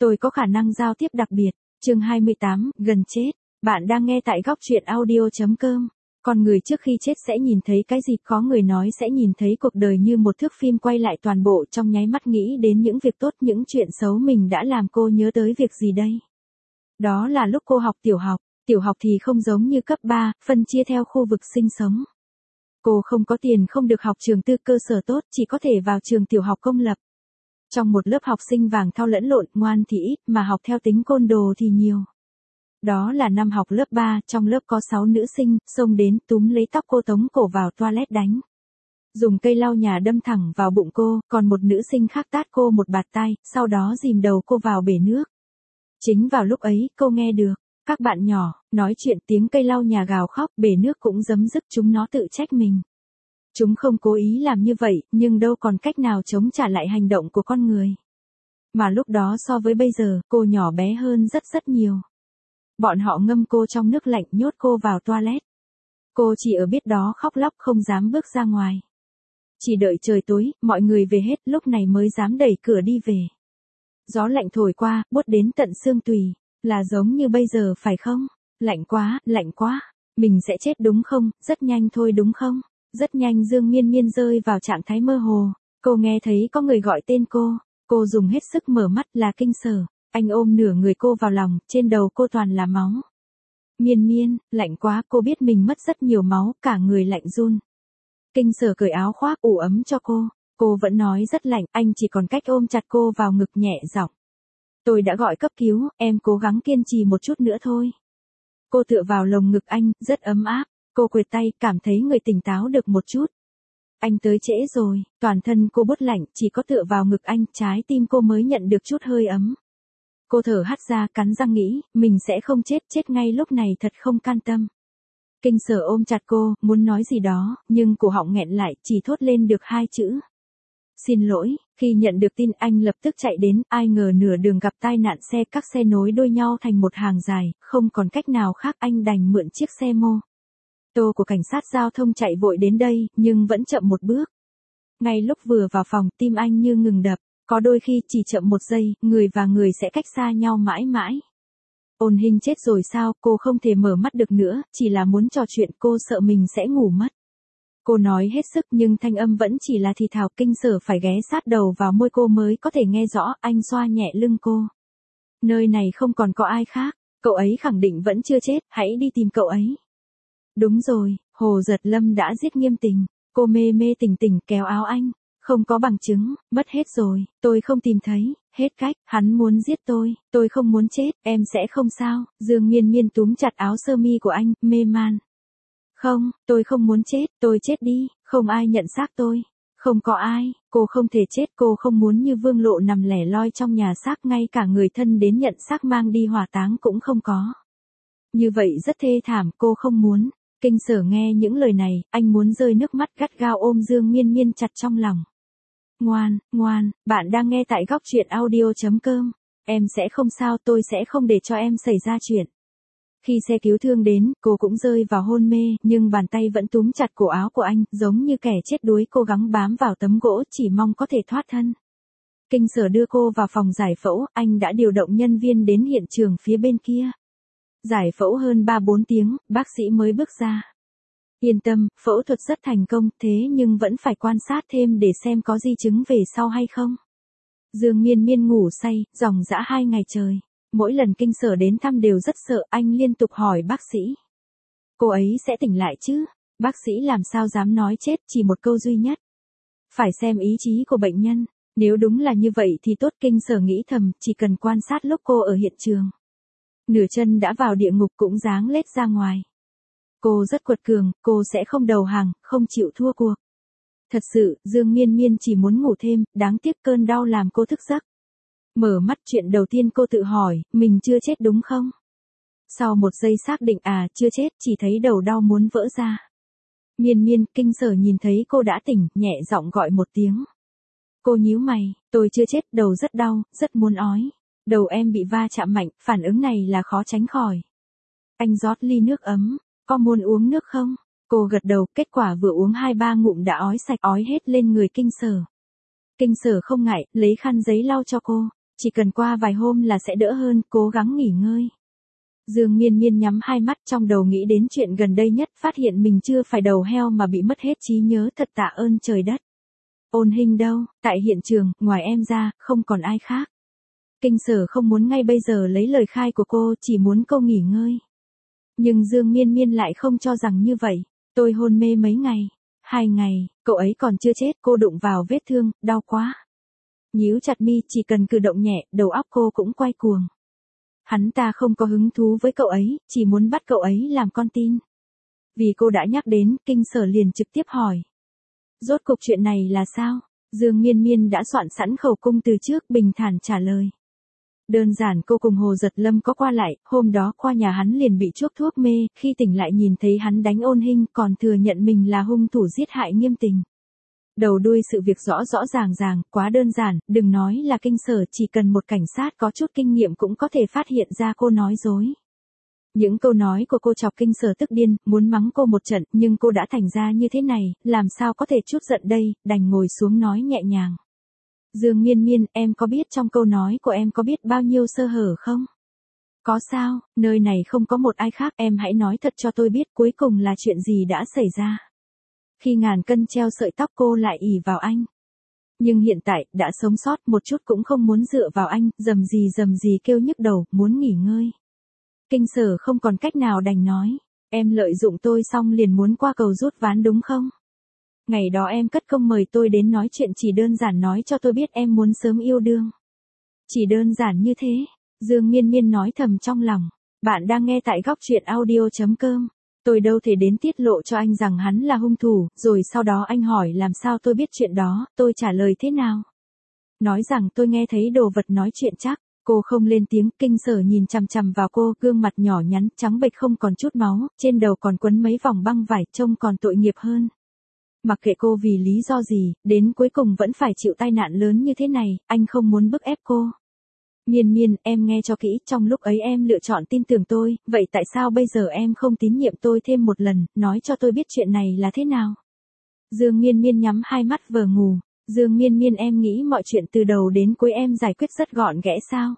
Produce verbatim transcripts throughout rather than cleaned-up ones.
Tôi có khả năng giao tiếp đặc biệt. Chương hai mươi tám, gần chết. Bạn đang nghe tại góc truyện audio chấm com. Con người trước khi chết sẽ nhìn thấy cái gì? Có người nói sẽ nhìn thấy cuộc đời như một thước phim quay lại toàn bộ trong nháy mắt, nghĩ đến những việc tốt, những chuyện xấu mình đã làm. Cô nhớ tới việc gì đây? Đó là lúc cô học tiểu học. Tiểu học thì không giống như cấp ba, phân chia theo khu vực sinh sống. Cô không có tiền, không được học trường tư cơ sở tốt, chỉ có thể vào trường tiểu học công lập. Trong một lớp học sinh vàng thao lẫn lộn, ngoan thì ít, mà học theo tính côn đồ thì nhiều. Đó là năm học lớp ba, trong lớp có sáu nữ sinh, xông đến, túm lấy tóc cô tống cổ vào toilet đánh. Dùng cây lau nhà đâm thẳng vào bụng cô, còn một nữ sinh khác tát cô một bạt tai, sau đó dìm đầu cô vào bể nước. Chính vào lúc ấy, cô nghe được các bạn nhỏ nói chuyện, tiếng cây lau nhà gào khóc, bể nước cũng giấm dứt, chúng nó tự trách mình. Chúng không cố ý làm như vậy, nhưng đâu còn cách nào chống trả lại hành động của con người. Mà lúc đó so với bây giờ, cô nhỏ bé hơn rất rất nhiều. Bọn họ ngâm cô trong nước lạnh, nhốt cô vào toilet. Cô chỉ ở biết đó khóc lóc, không dám bước ra ngoài. Chỉ đợi trời tối, mọi người về hết, lúc này mới dám đẩy cửa đi về. Gió lạnh thổi qua, buốt đến tận xương tùy. Là giống như bây giờ phải không? Lạnh quá, lạnh quá. Mình sẽ chết đúng không? Rất nhanh thôi đúng không? Rất nhanh. Dương Miên Miên rơi vào trạng thái mơ hồ. Cô nghe thấy có người gọi tên cô. Cô dùng hết sức mở mắt, là Kinh Sở. Anh ôm nửa người cô vào lòng, trên đầu cô toàn là máu. Miên Miên, lạnh quá. Cô biết mình mất rất nhiều máu, cả người lạnh run. Kinh Sở cởi áo khoác ủ ấm cho cô. Cô vẫn nói rất lạnh, anh chỉ còn cách ôm chặt cô vào ngực, nhẹ giọng. Tôi đã gọi cấp cứu, em cố gắng kiên trì một chút nữa thôi. Cô tựa vào lồng ngực anh, rất ấm áp. Cô quệt tay, cảm thấy người tỉnh táo được một chút. Anh tới trễ rồi, toàn thân cô buốt lạnh, chỉ có tựa vào ngực anh, trái tim cô mới nhận được chút hơi ấm. Cô thở hắt ra, cắn răng nghĩ, mình sẽ không chết, chết ngay lúc này thật không can tâm. Kinh Sở ôm chặt cô, muốn nói gì đó, nhưng cổ họng nghẹn lại, chỉ thốt lên được hai chữ. Xin lỗi. Khi nhận được tin, anh lập tức chạy đến, ai ngờ nửa đường gặp tai nạn xe, các xe nối đuôi nhau thành một hàng dài, không còn cách nào khác, anh đành mượn chiếc xe mô tô của cảnh sát giao thông chạy vội đến đây, nhưng vẫn chậm một bước. Ngay lúc vừa vào phòng, tim anh như ngừng đập, có đôi khi chỉ chậm một giây, người và người sẽ cách xa nhau mãi mãi. Ôn Hinh chết rồi sao? Cô không thể mở mắt được nữa, chỉ là muốn trò chuyện, cô sợ mình sẽ ngủ mất. Cô nói hết sức nhưng thanh âm vẫn chỉ là thì thào. Kinh Sở phải ghé sát đầu vào môi cô mới có thể nghe rõ, anh xoa nhẹ lưng cô. Nơi này không còn có ai khác, cậu ấy khẳng định vẫn chưa chết, hãy đi tìm cậu ấy. Đúng rồi, Hồ Giật Lâm đã giết Nghiêm Tình. Cô mê mê tỉnh tỉnh kéo áo anh. Không có bằng chứng, mất hết rồi, tôi không tìm thấy, hết cách, hắn muốn giết tôi, tôi không muốn chết, em sẽ không sao. Dương Miên Miên túm chặt áo sơ mi của anh, mê man. Không, tôi không muốn chết, tôi chết đi, không ai nhận xác tôi. Không có ai, cô không thể chết, cô không muốn như Vương Lộ nằm lẻ loi trong nhà xác, ngay cả người thân đến nhận xác mang đi hỏa táng cũng không có. Như vậy rất thê thảm, cô không muốn. Kinh Sở nghe những lời này, anh muốn rơi nước mắt, gắt gao ôm Dương Miên Miên chặt trong lòng. Ngoan, ngoan, bạn đang nghe tại góc truyện audio chấm com. Em sẽ không sao, tôi sẽ không để cho em xảy ra chuyện. Khi xe cứu thương đến, cô cũng rơi vào hôn mê, nhưng bàn tay vẫn túm chặt cổ áo của anh, giống như kẻ chết đuối, cố gắng bám vào tấm gỗ, chỉ mong có thể thoát thân. Kinh Sở đưa cô vào phòng giải phẫu, anh đã điều động nhân viên đến hiện trường phía bên kia. Giải phẫu hơn ba bốn tiếng, bác sĩ mới bước ra. Yên tâm, phẫu thuật rất thành công, thế nhưng vẫn phải quan sát thêm để xem có di chứng về sau hay không. Dương Miên Miên ngủ say, dòng dã hai ngày trời. Mỗi lần Kinh Sở đến thăm đều rất sợ, anh liên tục hỏi bác sĩ. Cô ấy sẽ tỉnh lại chứ? Bác sĩ làm sao dám nói chết, chỉ một câu duy nhất. Phải xem ý chí của bệnh nhân, nếu đúng là như vậy thì tốt. Kinh Sở nghĩ thầm, chỉ cần quan sát lúc cô ở hiện trường. Nửa chân đã vào địa ngục cũng ráng lết ra ngoài. Cô rất quật cường, cô sẽ không đầu hàng, không chịu thua cuộc. Thật sự, Dương Miên Miên chỉ muốn ngủ thêm, đáng tiếc cơn đau làm cô thức giấc. Mở mắt, chuyện đầu tiên cô tự hỏi, mình chưa chết đúng không? Sau một giây xác định à, chưa chết, chỉ thấy đầu đau muốn vỡ ra. Miên Miên, Kinh Sở nhìn thấy cô đã tỉnh, nhẹ giọng gọi một tiếng. Cô nhíu mày, tôi chưa chết, đầu rất đau, rất muốn ói. Đầu em bị va chạm mạnh, phản ứng này là khó tránh khỏi. Anh rót ly nước ấm, có muốn uống nước không? Cô gật đầu, kết quả vừa uống hai ba ngụm đã ói sạch, ói hết lên người Kinh Sở. Kinh Sở không ngại, lấy khăn giấy lau cho cô. chỉ cần qua vài hôm là sẽ đỡ hơn, cố gắng nghỉ ngơi. Dương Miên Miên nhắm hai mắt trong đầu nghĩ đến chuyện gần đây nhất, phát hiện mình chưa phải đầu heo mà bị mất hết trí nhớ, thật tạ ơn trời đất. Ôn Hinh đâu, tại hiện trường, ngoài em ra, không còn ai khác. Kinh Sở không muốn ngay bây giờ lấy lời khai của cô, chỉ muốn cô nghỉ ngơi. Nhưng Dương Miên Miên lại không cho rằng như vậy. Tôi hôn mê mấy ngày, hai ngày, cậu ấy còn chưa chết, cô đụng vào vết thương, đau quá. Nhíu chặt mi, chỉ cần cử động nhẹ, đầu óc cô cũng quay cuồng. Hắn ta không có hứng thú với cậu ấy, chỉ muốn bắt cậu ấy làm con tin. Vì cô đã nhắc đến, Kinh Sở liền trực tiếp hỏi. Rốt cuộc chuyện này là sao? Dương Miên Miên đã soạn sẵn khẩu cung từ trước, bình thản trả lời. Đơn giản cô cùng Hồ Giật Lâm có qua lại, hôm đó qua nhà hắn liền bị chuốc thuốc mê, khi tỉnh lại nhìn thấy hắn đánh Ôn Hinh, còn thừa nhận mình là hung thủ giết hại Nghiêm Tình. Đầu đuôi sự việc rõ rõ ràng ràng, quá đơn giản, đừng nói là Kinh Sở, chỉ cần một cảnh sát có chút kinh nghiệm cũng có thể phát hiện ra cô nói dối. Những câu nói của cô chọc Kinh Sở tức điên, muốn mắng cô một trận, nhưng cô đã thành ra như thế này, làm sao có thể chút giận đây, đành ngồi xuống nói nhẹ nhàng. Dương Miên Miên, em có biết trong câu nói của em có biết bao nhiêu sơ hở không? Có sao, nơi này không có một ai khác, em hãy nói thật cho tôi biết cuối cùng là chuyện gì đã xảy ra. Khi ngàn cân treo sợi tóc cô lại ỷ vào anh. Nhưng hiện tại, đã sống sót một chút cũng không muốn dựa vào anh, dầm gì dầm gì kêu nhức đầu, muốn nghỉ ngơi. Kinh Sở không còn cách nào đành nói, em lợi dụng tôi xong liền muốn qua cầu rút ván đúng không? Ngày đó em cất công mời tôi đến nói chuyện chỉ đơn giản nói cho tôi biết em muốn sớm yêu đương. Chỉ đơn giản như thế, Dương Miên Miên nói thầm trong lòng. Bạn đang nghe tại góc truyện audio chấm com. Tôi đâu thể đến tiết lộ cho anh rằng hắn là hung thủ, rồi sau đó anh hỏi làm sao tôi biết chuyện đó, tôi trả lời thế nào? Nói rằng tôi nghe thấy đồ vật nói chuyện chắc. Cô không lên tiếng, Kinh Sở nhìn chằm chằm vào cô, gương mặt nhỏ nhắn, trắng bệch không còn chút máu, trên đầu còn quấn mấy vòng băng vải, trông còn tội nghiệp hơn. Mặc kệ cô vì lý do gì, đến cuối cùng vẫn phải chịu tai nạn lớn như thế này, anh không muốn bức ép cô. Miên Miên, em nghe cho kỹ, trong lúc ấy em lựa chọn tin tưởng tôi, vậy tại sao bây giờ em không tín nhiệm tôi thêm một lần, nói cho tôi biết chuyện này là thế nào? Dương Miên Miên nhắm hai mắt vờ ngủ. Dương Miên Miên, em nghĩ mọi chuyện từ đầu đến cuối em giải quyết rất gọn ghẽ sao?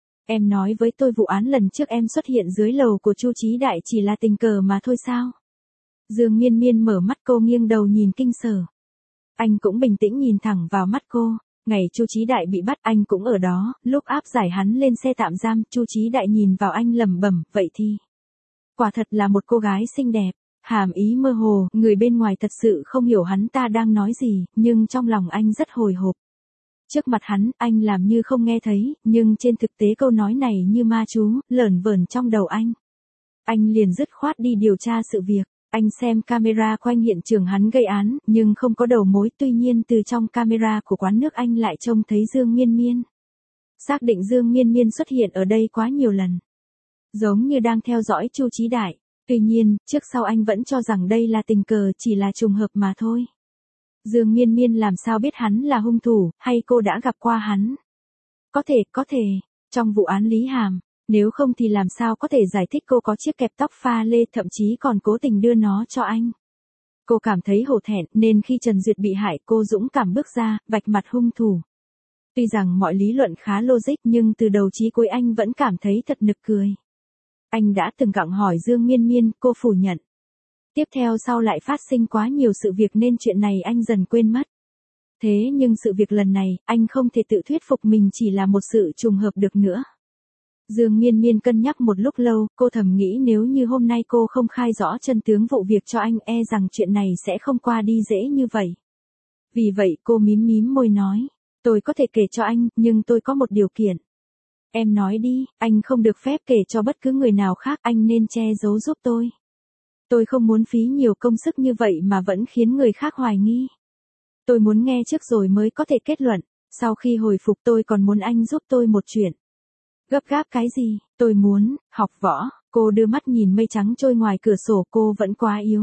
Em nói với tôi vụ án lần trước em xuất hiện dưới lầu của Chu Chí Đại chỉ là tình cờ mà thôi sao? Dương Miên Miên mở mắt, cô nghiêng đầu nhìn Kinh Sở. Anh cũng bình tĩnh nhìn thẳng vào mắt cô. Ngày Chu Chí Đại bị bắt anh cũng ở đó, lúc áp giải hắn lên xe tạm giam, Chu Chí Đại nhìn vào anh lẩm bẩm, vậy thì. Quả thật là một cô gái xinh đẹp. Hàm ý mơ hồ, người bên ngoài thật sự không hiểu hắn ta đang nói gì, nhưng trong lòng anh rất hồi hộp. Trước mặt hắn, anh làm như không nghe thấy, nhưng trên thực tế câu nói này như ma chú, lởn vởn trong đầu anh. Anh liền dứt khoát đi điều tra sự việc. Anh xem camera quanh hiện trường hắn gây án, nhưng không có đầu mối, tuy nhiên từ trong camera của quán nước anh lại trông thấy Dương Miên Miên. Xác định Dương Miên Miên xuất hiện ở đây quá nhiều lần. Giống như đang theo dõi Chu Chí Đại. Tuy nhiên, trước sau anh vẫn cho rằng đây là tình cờ, chỉ là trùng hợp mà thôi. Dương Miên Miên làm sao biết hắn là hung thủ, hay cô đã gặp qua hắn? Có thể, có thể, trong vụ án Lý Hàm, nếu không thì làm sao có thể giải thích cô có chiếc kẹp tóc pha lê, thậm chí còn cố tình đưa nó cho anh. Cô cảm thấy hổ thẹn, nên khi Trần Duyệt bị hại cô dũng cảm bước ra, vạch mặt hung thủ. Tuy rằng mọi lý luận khá logic nhưng từ đầu chí cuối anh vẫn cảm thấy thật nực cười. Anh đã từng gặng hỏi Dương Miên Miên, cô phủ nhận. Tiếp theo sau lại phát sinh quá nhiều sự việc nên chuyện này anh dần quên mất. Thế nhưng sự việc lần này, anh không thể tự thuyết phục mình chỉ là một sự trùng hợp được nữa. Dương Miên Miên cân nhắc một lúc lâu, cô thầm nghĩ nếu như hôm nay cô không khai rõ chân tướng vụ việc cho anh, e rằng chuyện này sẽ không qua đi dễ như vậy. Vì vậy cô mím mím môi nói, tôi có thể kể cho anh, nhưng tôi có một điều kiện. Em nói đi, anh không được phép kể cho bất cứ người nào khác, anh nên che giấu giúp tôi. Tôi không muốn phí nhiều công sức như vậy mà vẫn khiến người khác hoài nghi. Tôi muốn nghe trước rồi mới có thể kết luận, sau khi hồi phục tôi còn muốn anh giúp tôi một chuyện. Gấp gáp cái gì, tôi muốn, học võ, cô đưa mắt nhìn mây trắng trôi ngoài cửa sổ, cô vẫn quá yếu.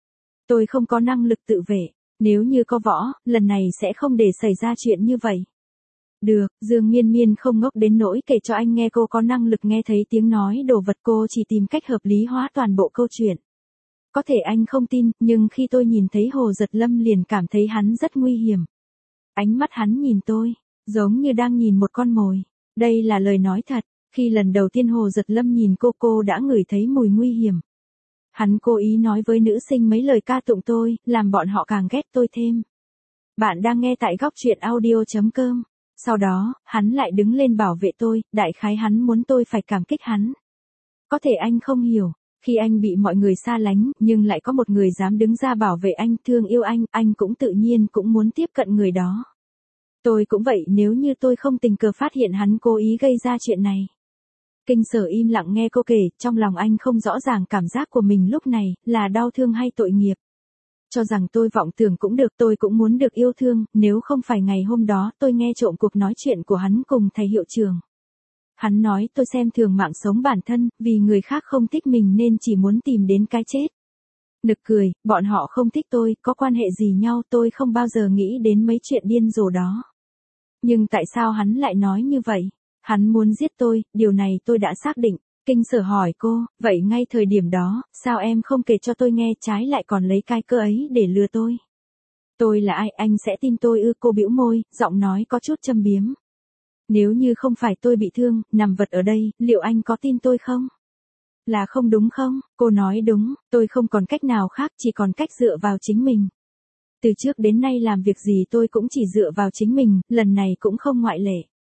Tôi không có năng lực tự vệ, nếu như có võ, lần này sẽ không để xảy ra chuyện như vậy. Được, Dương Miên Miên không ngốc đến nỗi kể cho anh nghe cô có năng lực nghe thấy tiếng nói đồ vật, cô chỉ tìm cách hợp lý hóa toàn bộ câu chuyện. Có thể anh không tin, nhưng khi tôi nhìn thấy Hồ Giật Lâm liền cảm thấy hắn rất nguy hiểm. Ánh mắt hắn nhìn tôi, giống như đang nhìn một con mồi. Đây là lời nói thật, khi lần đầu tiên Hồ Giật Lâm nhìn cô cô đã ngửi thấy mùi nguy hiểm. Hắn cố ý nói với nữ sinh mấy lời ca tụng tôi, làm bọn họ càng ghét tôi thêm. Bạn đang nghe tại góc truyện audio.com. Sau đó, hắn lại đứng lên bảo vệ tôi, đại khái hắn muốn tôi phải cảm kích hắn. Có thể anh không hiểu, khi anh bị mọi người xa lánh, nhưng lại có một người dám đứng ra bảo vệ anh, thương yêu anh, anh cũng tự nhiên cũng muốn tiếp cận người đó. Tôi cũng vậy, nếu như tôi không tình cờ phát hiện hắn cố ý gây ra chuyện này. Kinh Sở im lặng nghe cô kể, trong lòng anh không rõ ràng cảm giác của mình lúc này, là đau thương hay tội nghiệp. Cho rằng tôi vọng tưởng cũng được, tôi cũng muốn được yêu thương, nếu không phải ngày hôm đó tôi nghe trộm cuộc nói chuyện của hắn cùng thầy hiệu trưởng. Hắn nói tôi xem thường mạng sống bản thân, vì người khác không thích mình nên chỉ muốn tìm đến cái chết. Nực cười, bọn họ không thích tôi, có quan hệ gì nhau, tôi không bao giờ nghĩ đến mấy chuyện điên rồ đó. Nhưng tại sao hắn lại nói như vậy? Hắn muốn giết tôi, điều này tôi đã xác định. Kinh Sở hỏi cô, vậy ngay thời điểm đó, sao em không kể cho tôi nghe, trái lại còn lấy cái cơ ấy để lừa tôi? Tôi là ai, anh sẽ tin tôi ư? Cô bĩu môi, giọng nói có chút châm biếm. Nếu như không phải tôi bị thương, nằm vật ở đây, liệu anh có tin tôi không? Là không đúng không? Cô nói đúng, tôi không còn cách nào khác, chỉ còn cách dựa vào chính mình. Từ trước đến nay làm việc gì tôi cũng chỉ dựa vào chính mình, lần này cũng không ngoại lệ.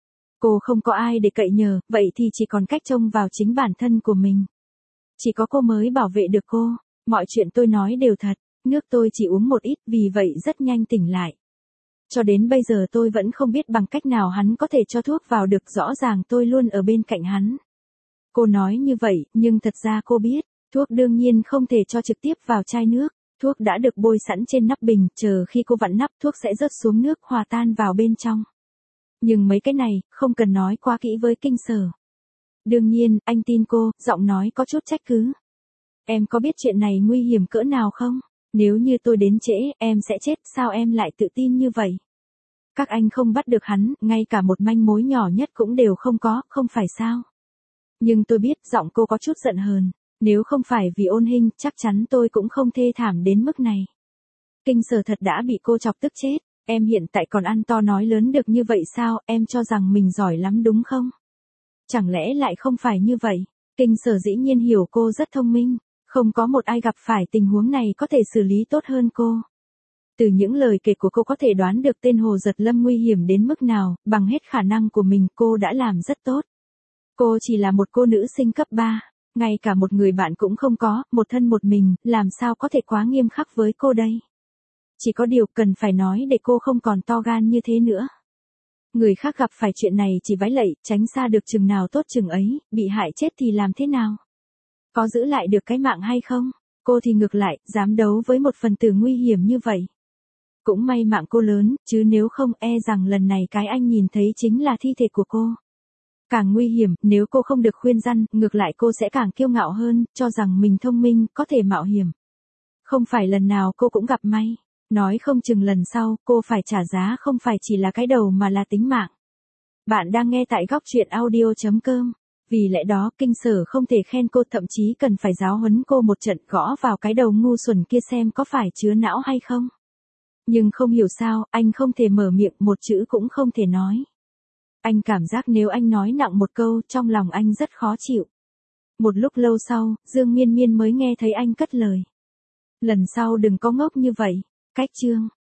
Cô không có ai để cậy nhờ, vậy thì chỉ còn cách trông vào chính bản thân của mình. Chỉ có cô mới bảo vệ được cô, mọi chuyện tôi nói đều thật, nước tôi chỉ uống một ít, vì vậy rất nhanh tỉnh lại. Cho đến bây giờ tôi vẫn không biết bằng cách nào hắn có thể cho thuốc vào được, rõ ràng tôi luôn ở bên cạnh hắn. Cô nói như vậy, nhưng thật ra cô biết, thuốc đương nhiên không thể cho trực tiếp vào chai nước, thuốc đã được bôi sẵn trên nắp bình, chờ khi cô vặn nắp thuốc sẽ rớt xuống nước hòa tan vào bên trong. Nhưng mấy cái này, không cần nói quá kỹ với Kinh Sở. Đương nhiên, anh tin cô, giọng nói có chút trách cứ. Em có biết chuyện này nguy hiểm cỡ nào không? Nếu như tôi đến trễ, em sẽ chết, sao em lại tự tin như vậy? Các anh không bắt được hắn, ngay cả một manh mối nhỏ nhất cũng đều không có, không phải sao? Nhưng tôi biết, giọng cô có chút giận hờn. Nếu không phải vì Ôn Hinh, chắc chắn tôi cũng không thê thảm đến mức này. Kinh Sở thật đã bị cô chọc tức chết. Em hiện tại còn ăn to nói lớn được như vậy sao, em cho rằng mình giỏi lắm đúng không? Chẳng lẽ lại không phải như vậy? Kinh Sở dĩ nhiên hiểu cô rất thông minh, không có một ai gặp phải tình huống này có thể xử lý tốt hơn cô. Từ những lời kể của cô có thể đoán được tên Hồ Giật Lâm nguy hiểm đến mức nào, bằng hết khả năng của mình cô đã làm rất tốt. Cô chỉ là một cô nữ sinh cấp ba, ngay cả một người bạn cũng không có, một thân một mình, làm sao có thể quá nghiêm khắc với cô đây? Chỉ có điều cần phải nói để cô không còn to gan như thế nữa. Người khác gặp phải chuyện này chỉ vái lạy, tránh xa được chừng nào tốt chừng ấy, bị hại chết thì làm thế nào? Có giữ lại được cái mạng hay không? Cô thì ngược lại, dám đấu với một phần tử nguy hiểm như vậy. Cũng may mạng cô lớn, chứ nếu không e rằng lần này cái anh nhìn thấy chính là thi thể của cô. Càng nguy hiểm, nếu cô không được khuyên răn, ngược lại cô sẽ càng kiêu ngạo hơn, cho rằng mình thông minh, có thể mạo hiểm. Không phải lần nào cô cũng gặp may. Nói không chừng lần sau, cô phải trả giá không phải chỉ là cái đầu mà là tính mạng. Bạn đang nghe tại góc truyện audio.com. Vì lẽ đó, Kinh Sở không thể khen cô, thậm chí cần phải giáo huấn cô một trận, gõ vào cái đầu ngu xuẩn kia xem có phải chứa não hay không. Nhưng không hiểu sao, anh không thể mở miệng, một chữ cũng không thể nói. Anh cảm giác nếu anh nói nặng một câu, trong lòng anh rất khó chịu. Một lúc lâu sau, Dương Miên Miên mới nghe thấy anh cất lời. Lần sau đừng có ngốc như vậy. Cách chương